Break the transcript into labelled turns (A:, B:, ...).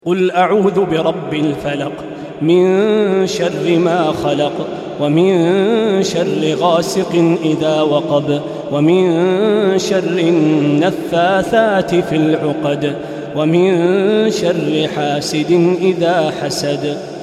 A: قل أعوذ برب الفلق من شر ما خلق ومن شر غاسق إذا وقب ومن شر النفاثات في العقد ومن شر حاسد إذا حسد.